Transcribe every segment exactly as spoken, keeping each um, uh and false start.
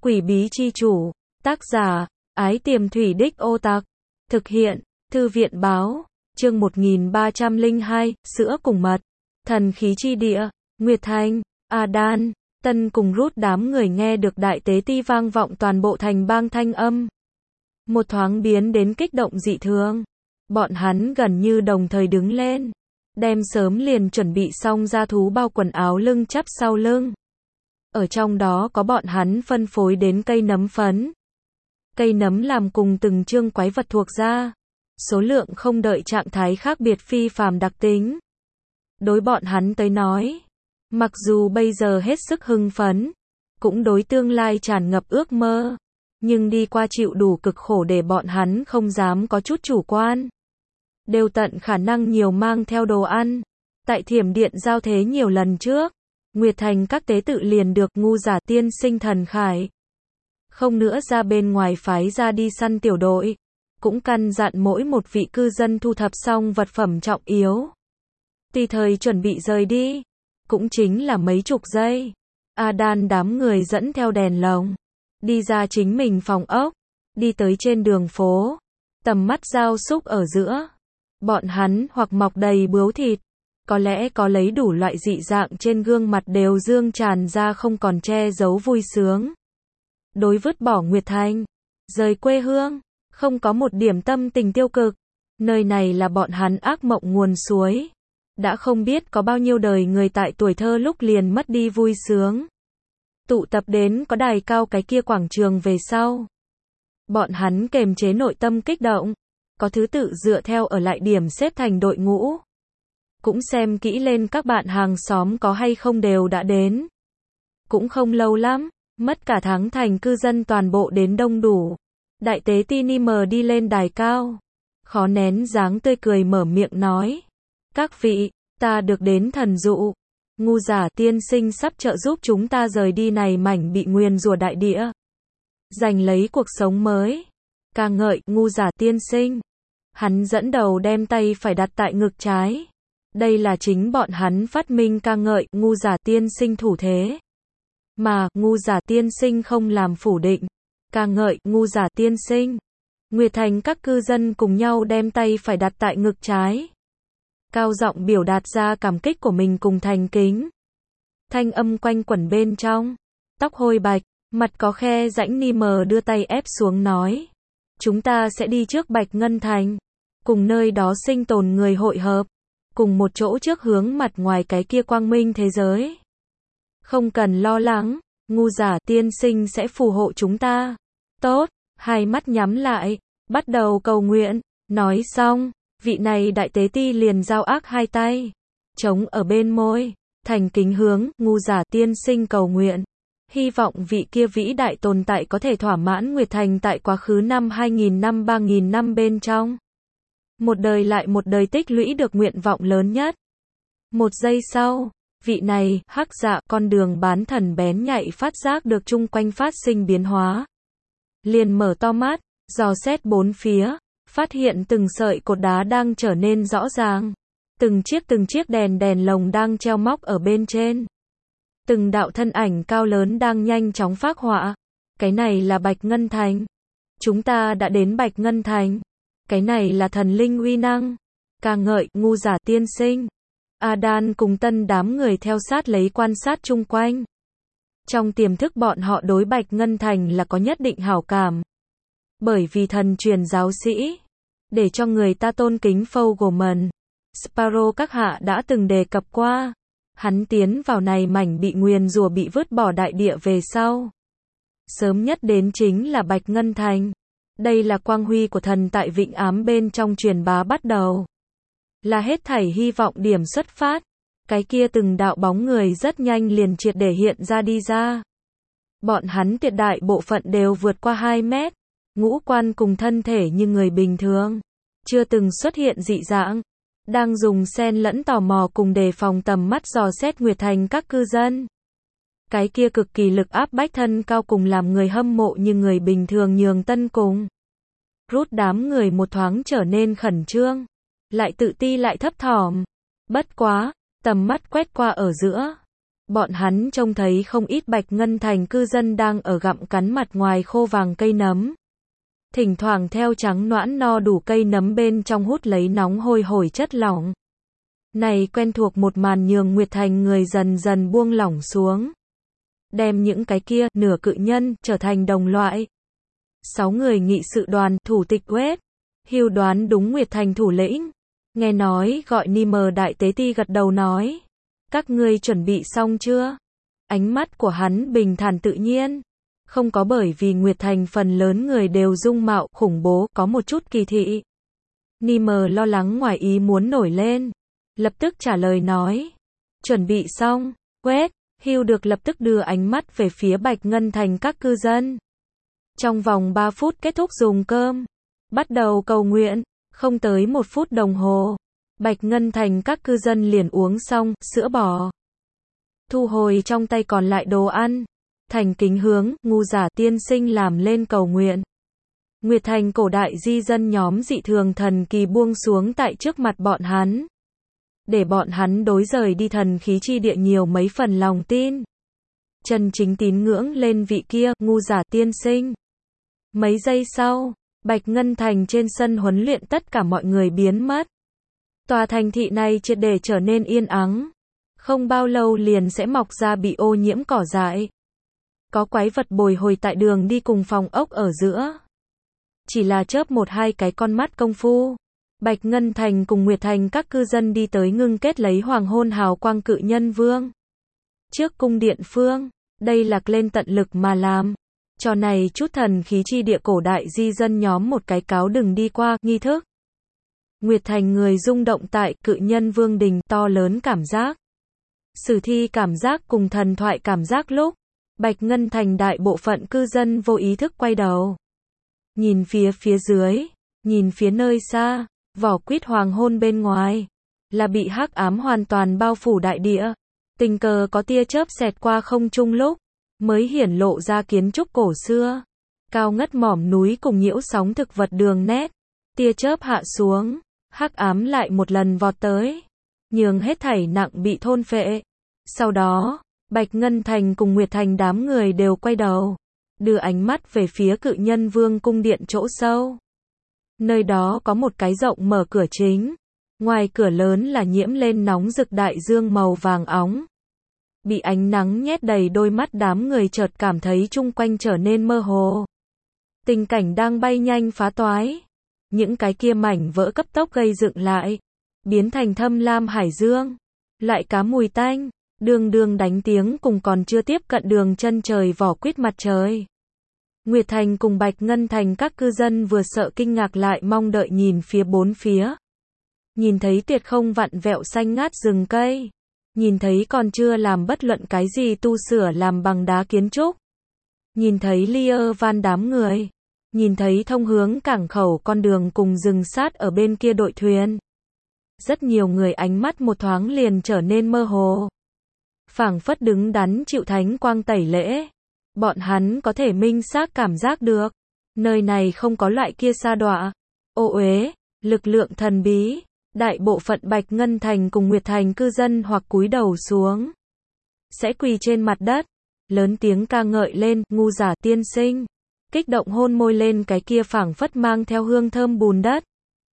Quỷ bí chi chủ, tác giả, Ái Tiềm Thủy Đích Ô Tặc, thực hiện, Thư viện báo, chương một nghìn ba trăm lẻ hai, sữa cùng mật, thần khí chi địa, Nguyệt Thành, Adan, Tân cùng Rút đám người nghe được đại tế ti vang vọng toàn bộ thành bang thanh âm. Một thoáng biến đến kích động dị thường. Bọn hắn gần như đồng thời đứng lên, đem sớm liền chuẩn bị xong ra thú bao quần áo lưng chắp sau lưng. Ở trong đó có bọn hắn phân phối đến cây nấm phấn. Cây nấm làm cùng từng chương quái vật thuộc ra. Số lượng không đợi trạng thái khác biệt phi phàm đặc tính. Đối bọn hắn tới nói, mặc dù bây giờ hết sức hưng phấn, cũng đối tương lai tràn ngập ước mơ, nhưng đi qua chịu đủ cực khổ để bọn hắn không dám có chút chủ quan. Đều tận khả năng nhiều mang theo đồ ăn. Tại thiểm điện giao thế nhiều lần trước, Nguyệt Thành các tế tự liền được ngu giả tiên sinh thần khải. Không nữa ra bên ngoài phái ra đi săn tiểu đội, cũng căn dặn mỗi một vị cư dân thu thập xong vật phẩm trọng yếu. Tùy thời chuẩn bị rời đi, cũng chính là mấy chục giây. Adan đám người dẫn theo đèn lồng, đi ra chính mình phòng ốc, đi tới trên đường phố, tầm mắt giao xúc ở giữa. Bọn hắn hoặc mọc đầy bướu thịt, có lẽ có lấy đủ loại dị dạng trên gương mặt đều dương tràn ra không còn che giấu vui sướng. Đối vứt bỏ Nguyệt Thành, rời quê hương, không có một điểm tâm tình tiêu cực. Nơi này là bọn hắn ác mộng nguồn suối. Đã không biết có bao nhiêu đời người tại tuổi thơ lúc liền mất đi vui sướng. Tụ tập đến có đài cao cái kia quảng trường về sau. Bọn hắn kềm chế nội tâm kích động, có thứ tự dựa theo ở lại điểm xếp thành đội ngũ. Cũng xem kỹ lên các bạn hàng xóm có hay không đều đã đến. Cũng không lâu lắm, mất cả tháng thành cư dân toàn bộ đến đông đủ. Đại tế Tinim đi lên đài cao, khó nén dáng tươi cười mở miệng nói. Các vị, ta được đến thần dụ. Ngu giả tiên sinh sắp trợ giúp chúng ta rời đi này mảnh bị nguyền rủa đại địa. Giành lấy cuộc sống mới. Ca ngợi, ngu giả tiên sinh. Hắn dẫn đầu đem tay phải đặt tại ngực trái. Đây là chính bọn hắn phát minh ca ngợi, ngu giả tiên sinh thủ thế. Mà, ngu giả tiên sinh không làm phủ định. Ca ngợi, ngu giả tiên sinh. Nguyệt Thành các cư dân cùng nhau đem tay phải đặt tại ngực trái. Cao giọng biểu đạt ra cảm kích của mình cùng thành kính. Thanh âm quanh quẩn bên trong. Tóc hôi bạch, mặt có khe rãnh Nimer đưa tay ép xuống nói. Chúng ta sẽ đi trước Bạch Ngân Thành. Cùng nơi đó sinh tồn người hội hợp. Cùng một chỗ trước hướng mặt ngoài cái kia quang minh thế giới. Không cần lo lắng, ngu giả tiên sinh sẽ phù hộ chúng ta. Tốt, hai mắt nhắm lại, bắt đầu cầu nguyện. Nói xong, vị này đại tế ti liền giao ác hai tay, chống ở bên môi, thành kính hướng, ngu giả tiên sinh cầu nguyện. Hy vọng vị kia vĩ đại tồn tại có thể thỏa mãn Nguyệt Thành tại quá khứ năm hai nghìn năm ba nghìn năm bên trong. Một đời lại một đời tích lũy được nguyện vọng lớn nhất. Một giây sau, vị này, hắc dạ, con đường bán thần bén nhạy phát giác được chung quanh phát sinh biến hóa. Liền mở to mắt, dò xét bốn phía, phát hiện từng sợi cột đá đang trở nên rõ ràng. Từng chiếc từng chiếc đèn đèn lồng đang treo móc ở bên trên. Từng đạo thân ảnh cao lớn đang nhanh chóng phác họa. Cái này là Bạch Ngân Thành. Chúng ta đã đến Bạch Ngân Thành. Cái này là thần linh uy năng. Ca ngợi, ngu giả tiên sinh. Adan cùng Tân đám người theo sát lấy quan sát chung quanh. Trong tiềm thức bọn họ đối Bạch Ngân Thành là có nhất định hảo cảm. Bởi vì thần truyền giáo sĩ, để cho người ta tôn kính Fogelman, Sparrow các hạ đã từng đề cập qua. Hắn tiến vào này mảnh bị nguyền rủa bị vứt bỏ đại địa về sau. Sớm nhất đến chính là Bạch Ngân Thành. Đây là quang huy của thần tại vịnh ám bên trong truyền bá bắt đầu. Là hết thảy hy vọng điểm xuất phát. Cái kia từng đạo bóng người rất nhanh liền triệt để hiện ra đi ra. Bọn hắn tuyệt đại bộ phận đều vượt qua hai mét. Ngũ quan cùng thân thể như người bình thường. Chưa từng xuất hiện dị dạng. Đang dùng xen lẫn tò mò cùng đề phòng tầm mắt dò xét Nguyệt Thành các cư dân. Cái kia cực kỳ lực áp bách thân cao cùng làm người hâm mộ như người bình thường nhường Tân cùng Rút đám người một thoáng trở nên khẩn trương. Lại tự ti lại thấp thỏm. Bất quá, tầm mắt quét qua ở giữa. Bọn hắn trông thấy không ít Bạch Ngân Thành cư dân đang ở gặm cắn mặt ngoài khô vàng cây nấm. Thỉnh thoảng theo trắng noãn no đủ cây nấm bên trong hút lấy nóng hôi hổi chất lỏng. Này quen thuộc một màn nhường Nguyệt Thành người dần dần buông lỏng xuống. Đem những cái kia, nửa cự nhân, trở thành đồng loại. Sáu người nghị sự đoàn, thủ tịch Quét. Hưu đoán đúng Nguyệt Thành thủ lĩnh. Nghe nói, gọi Ni Mờ đại tế ti gật đầu nói. Các ngươi chuẩn bị xong chưa? Ánh mắt của hắn bình thản tự nhiên. Không có bởi vì Nguyệt Thành phần lớn người đều dung mạo, khủng bố, có một chút kỳ thị. Ni Mờ lo lắng ngoài ý muốn nổi lên. Lập tức trả lời nói. Chuẩn bị xong, Quét. Hưu được lập tức đưa ánh mắt về phía Bạch Ngân Thành các cư dân. Trong vòng ba phút kết thúc dùng cơm. Bắt đầu cầu nguyện. Không tới một phút đồng hồ. Bạch Ngân Thành các cư dân liền uống xong, sữa bò. Thu hồi trong tay còn lại đồ ăn. Thành kính hướng, ngu giả tiên sinh làm lên cầu nguyện. Nguyệt Thành cổ đại di dân nhóm dị thường thần kỳ buông xuống tại trước mặt bọn hắn. Để bọn hắn đối rời đi thần khí chi địa nhiều mấy phần lòng tin. Chân chính tín ngưỡng lên vị kia, ngu giả tiên sinh. Mấy giây sau, Bạch Ngân Thành trên sân huấn luyện tất cả mọi người biến mất. Tòa thành thị này triệt để trở nên yên ắng. Không bao lâu liền sẽ mọc ra bị ô nhiễm cỏ dại. Có quái vật bồi hồi tại đường đi cùng phòng ốc ở giữa. Chỉ là chớp một hai cái con mắt công phu. Bạch Ngân Thành cùng Nguyệt Thành các cư dân đi tới ngưng kết lấy hoàng hôn hào quang cự nhân vương. Trước cung điện phương, đây là lên tận lực mà làm. Cho này chút thần khí chi địa cổ đại di dân nhóm một cái cáo đừng đi qua, nghi thức. Nguyệt Thành người rung động tại cự nhân vương đình to lớn cảm giác. Sử thi cảm giác cùng thần thoại cảm giác lúc. Bạch Ngân Thành đại bộ phận cư dân vô ý thức quay đầu. Nhìn phía phía dưới, nhìn phía nơi xa, vỏ quýt hoàng hôn bên ngoài. Là bị hắc ám hoàn toàn bao phủ đại địa. Tình cờ có tia chớp xẹt qua không trung lúc. Mới hiển lộ ra kiến trúc cổ xưa. Cao ngất mỏm núi cùng nhiễu sóng thực vật đường nét. Tia chớp hạ xuống. Hắc ám lại một lần vọt tới. Nhường hết thảy nặng bị thôn phệ. Sau đó, Bạch Ngân Thành cùng Nguyệt Thành đám người đều quay đầu. Đưa ánh mắt về phía cự nhân vương cung điện chỗ sâu. Nơi đó có một cái rộng mở cửa chính. Ngoài cửa lớn là nhiễm lên nóng rực đại dương màu vàng óng. Bị ánh nắng nhét đầy đôi mắt đám người chợt cảm thấy chung quanh trở nên mơ hồ. Tình cảnh đang bay nhanh phá toái. Những cái kia mảnh vỡ cấp tốc gây dựng lại. Biến thành thâm lam hải dương. Lại cá mùi tanh. Đường đường đánh tiếng cùng còn chưa tiếp cận đường chân trời vỏ quýt mặt trời. Nguyệt Thành cùng Bạch Ngân Thành các cư dân vừa sợ kinh ngạc lại mong đợi nhìn phía bốn phía. Nhìn thấy tuyệt không vặn vẹo xanh ngát rừng cây. Nhìn thấy còn chưa làm bất luận cái gì tu sửa làm bằng đá kiến trúc. Nhìn thấy Lia Van đám người. Nhìn thấy thông hướng cảng khẩu con đường cùng rừng sát ở bên kia đội thuyền. Rất nhiều người ánh mắt một thoáng liền trở nên mơ hồ. Phảng phất đứng đắn chịu thánh quang tẩy lễ. Bọn hắn có thể minh xác cảm giác được. Nơi này không có loại kia sa đọa. Ô uế, lực lượng thần bí. Đại bộ phận Bạch Ngân Thành cùng Nguyệt Thành cư dân hoặc cúi đầu xuống. Sẽ quỳ trên mặt đất. Lớn tiếng ca ngợi lên, ngu giả tiên sinh. Kích động hôn môi lên cái kia phảng phất mang theo hương thơm bùn đất.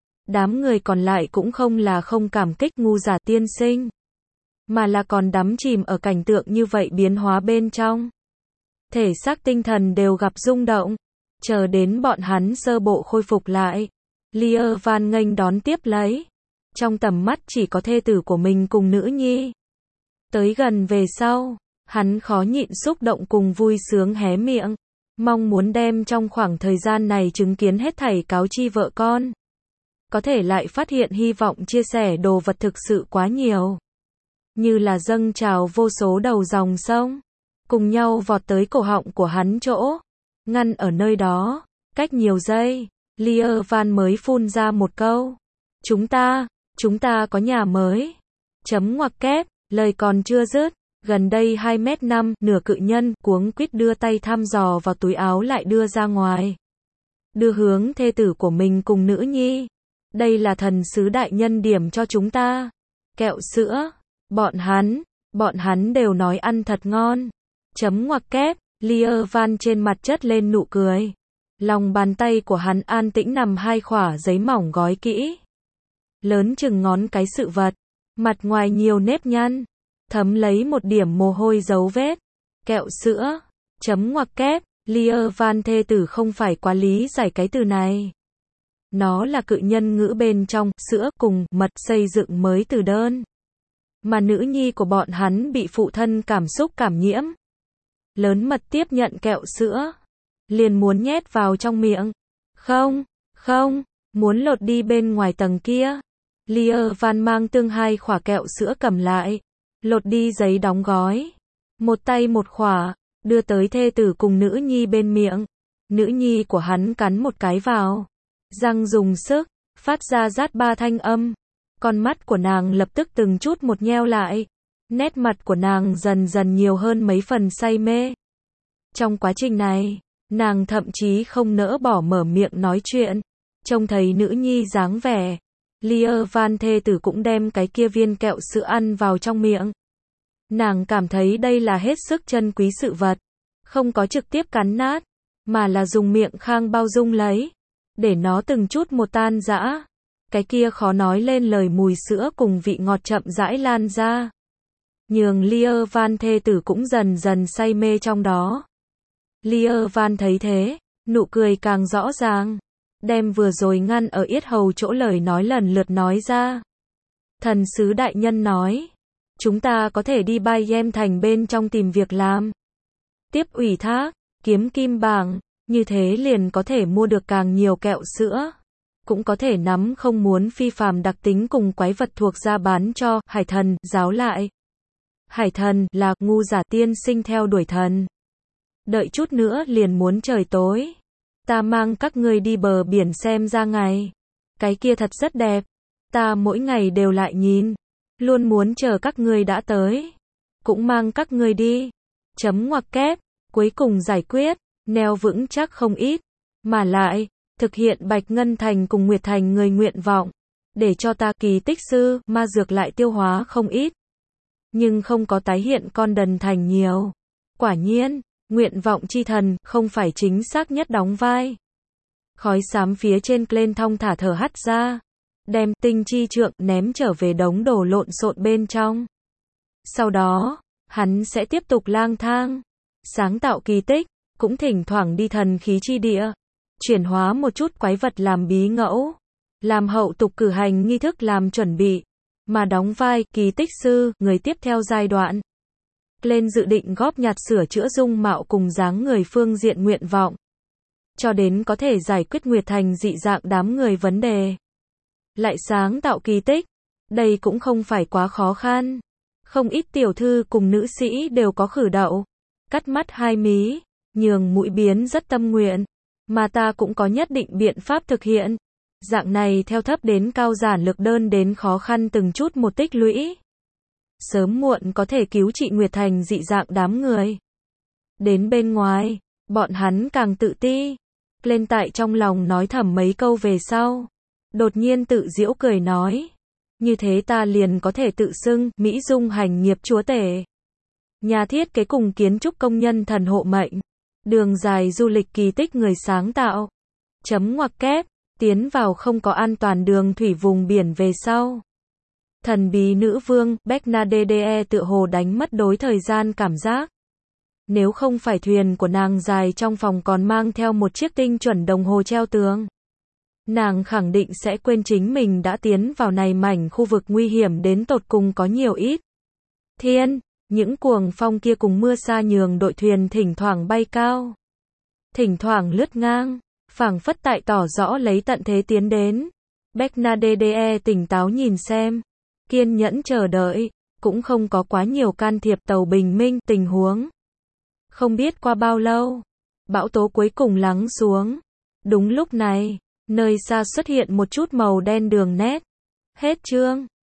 Đám người còn lại cũng không là không cảm kích ngu giả tiên sinh. Mà là còn đắm chìm ở cảnh tượng như vậy biến hóa bên trong. Thể xác tinh thần đều gặp rung động. Chờ đến bọn hắn sơ bộ khôi phục lại. Lia Van nghênh đón tiếp lấy. Trong tầm mắt chỉ có thê tử của mình cùng nữ nhi. Tới gần về sau, hắn khó nhịn xúc động cùng vui sướng hé miệng. Mong muốn đem trong khoảng thời gian này chứng kiến hết thảy cáo chi vợ con. Có thể lại phát hiện hy vọng chia sẻ đồ vật thực sự quá nhiều. Như là dâng trào vô số đầu dòng sông. Cùng nhau vọt tới cổ họng của hắn chỗ. Ngăn ở nơi đó. Cách nhiều giây, Lia Van mới phun ra một câu. Chúng ta, chúng ta có nhà mới. Chấm ngoặc kép, lời còn chưa dứt. Gần đây hai mét năm, nửa cự nhân, cuống quýt đưa tay thăm dò vào túi áo lại đưa ra ngoài. Đưa hướng thê tử của mình cùng nữ nhi. Đây là thần sứ đại nhân điểm cho chúng ta. Kẹo sữa. Bọn hắn, Bọn hắn đều nói ăn thật ngon. Chấm ngoặc kép, Lia Van trên mặt chất lên nụ cười. Lòng bàn tay của hắn an tĩnh nằm hai khỏa giấy mỏng gói kỹ. Lớn chừng ngón cái sự vật. Mặt ngoài nhiều nếp nhăn. Thấm lấy một điểm mồ hôi dấu vết. Kẹo sữa. Chấm ngoặc kép, Lia Van thê tử không phải quá lý giải cái từ này. Nó là cự nhân ngữ bên trong, sữa cùng mật xây dựng mới từ đơn. Mà nữ nhi của bọn hắn bị phụ thân cảm xúc cảm nhiễm. Lớn mật tiếp nhận kẹo sữa. Liền muốn nhét vào trong miệng. Không, không, muốn lột đi bên ngoài tầng kia. Lia Van mang tương hai khỏa kẹo sữa cầm lại. Lột đi giấy đóng gói. Một tay một khỏa, đưa tới thê tử cùng nữ nhi bên miệng. Nữ nhi của hắn cắn một cái vào. Răng dùng sức, phát ra rát ba thanh âm. Con mắt của nàng lập tức từng chút một nheo lại. Nét mặt của nàng dần dần nhiều hơn mấy phần say mê. Trong quá trình này, nàng thậm chí không nỡ bỏ mở miệng nói chuyện. Trông thấy nữ nhi dáng vẻ. Lia Van thê tử cũng đem cái kia viên kẹo sữa ăn vào trong miệng. Nàng cảm thấy đây là hết sức chân quý sự vật. Không có trực tiếp cắn nát, mà là dùng miệng khang bao dung lấy. Để nó từng chút một tan rã. Cái kia khó nói lên lời mùi sữa cùng vị ngọt chậm rãi lan ra. Nhường Lia Van thê tử cũng dần dần say mê trong đó. Lia Van thấy thế, nụ cười càng rõ ràng. Đem vừa rồi ngăn ở yết hầu chỗ lời nói lần lượt nói ra. Thần sứ đại nhân nói. Chúng ta có thể đi Bayern thành bên trong tìm việc làm. Tiếp ủy thác, kiếm kim bảng. Như thế liền có thể mua được càng nhiều kẹo sữa. Cũng có thể nắm không muốn phi phàm đặc tính cùng quái vật thuộc ra bán cho hải thần, giáo lại. Hải thần là ngu giả tiên sinh theo đuổi thần. Đợi chút nữa liền muốn trời tối. Ta mang các ngươi đi bờ biển xem ra ngày. Cái kia thật rất đẹp. Ta mỗi ngày đều lại nhìn. Luôn muốn chờ các ngươi đã tới. Cũng mang các ngươi đi. Chấm ngoặc kép. Cuối cùng giải quyết. Neo vững chắc không ít. Mà lại, thực hiện Bạch Ngân Thành cùng Nguyệt Thành người nguyện vọng. Để cho ta kỳ tích sư, ma dược lại tiêu hóa không ít. Nhưng không có tái hiện con đần thành nhiều. Quả nhiên, nguyện vọng chi thần, không phải chính xác nhất đóng vai. Khói xám phía trên lên thong thả thở hắt ra. Đem tinh chi trượng ném trở về đống đồ lộn xộn bên trong. Sau đó, hắn sẽ tiếp tục lang thang. Sáng tạo kỳ tích. Cũng thỉnh thoảng đi thần khí chi địa. Chuyển hóa một chút quái vật làm bí ngẫu. Làm hậu tục cử hành nghi thức làm chuẩn bị. Mà đóng vai kỳ tích sư, người tiếp theo giai đoạn. Lên dự định góp nhặt sửa chữa dung mạo cùng dáng người phương diện nguyện vọng. Cho đến có thể giải quyết Nguyệt Thành dị dạng đám người vấn đề. Lại sáng tạo kỳ tích. Đây cũng không phải quá khó khăn. Không ít tiểu thư cùng nữ sĩ đều có khử đậu. Cắt mắt hai mí. Nhường mũi biến rất tâm nguyện. Mà ta cũng có nhất định biện pháp thực hiện. Dạng này theo thấp đến cao giản lược đơn đến khó khăn từng chút một tích lũy. Sớm muộn có thể cứu trị Nguyệt Thành dị dạng đám người. Đến bên ngoài, bọn hắn càng tự ti. Lên tại trong lòng nói thầm mấy câu về sau. Đột nhiên tự giễu cười nói. Như thế ta liền có thể tự xưng, Mỹ Dung hành nghiệp chúa tể. Nhà thiết kế cùng kiến trúc công nhân thần hộ mệnh. Đường dài du lịch kỳ tích người sáng tạo. Chấm ngoặc kép, tiến vào không có an toàn đường thủy vùng biển về sau. Thần bí nữ vương, Bernadette tựa hồ đánh mất đối thời gian cảm giác. Nếu không phải thuyền của nàng dài trong phòng còn mang theo một chiếc tinh chuẩn đồng hồ treo tường. Nàng khẳng định sẽ quên chính mình đã tiến vào này mảnh khu vực nguy hiểm đến tột cùng có nhiều ít. Thiên, những cuồng phong kia cùng mưa sa nhường đội thuyền thỉnh thoảng bay cao. Thỉnh thoảng lướt ngang, phảng phất tại tỏ rõ lấy tận thế tiến đến. Bernadette tỉnh táo nhìn xem, kiên nhẫn chờ đợi, cũng không có quá nhiều can thiệp tàu bình minh tình huống. Không biết qua bao lâu, bão tố cuối cùng lắng xuống. Đúng lúc này, nơi xa xuất hiện một chút màu đen đường nét. Hết chương.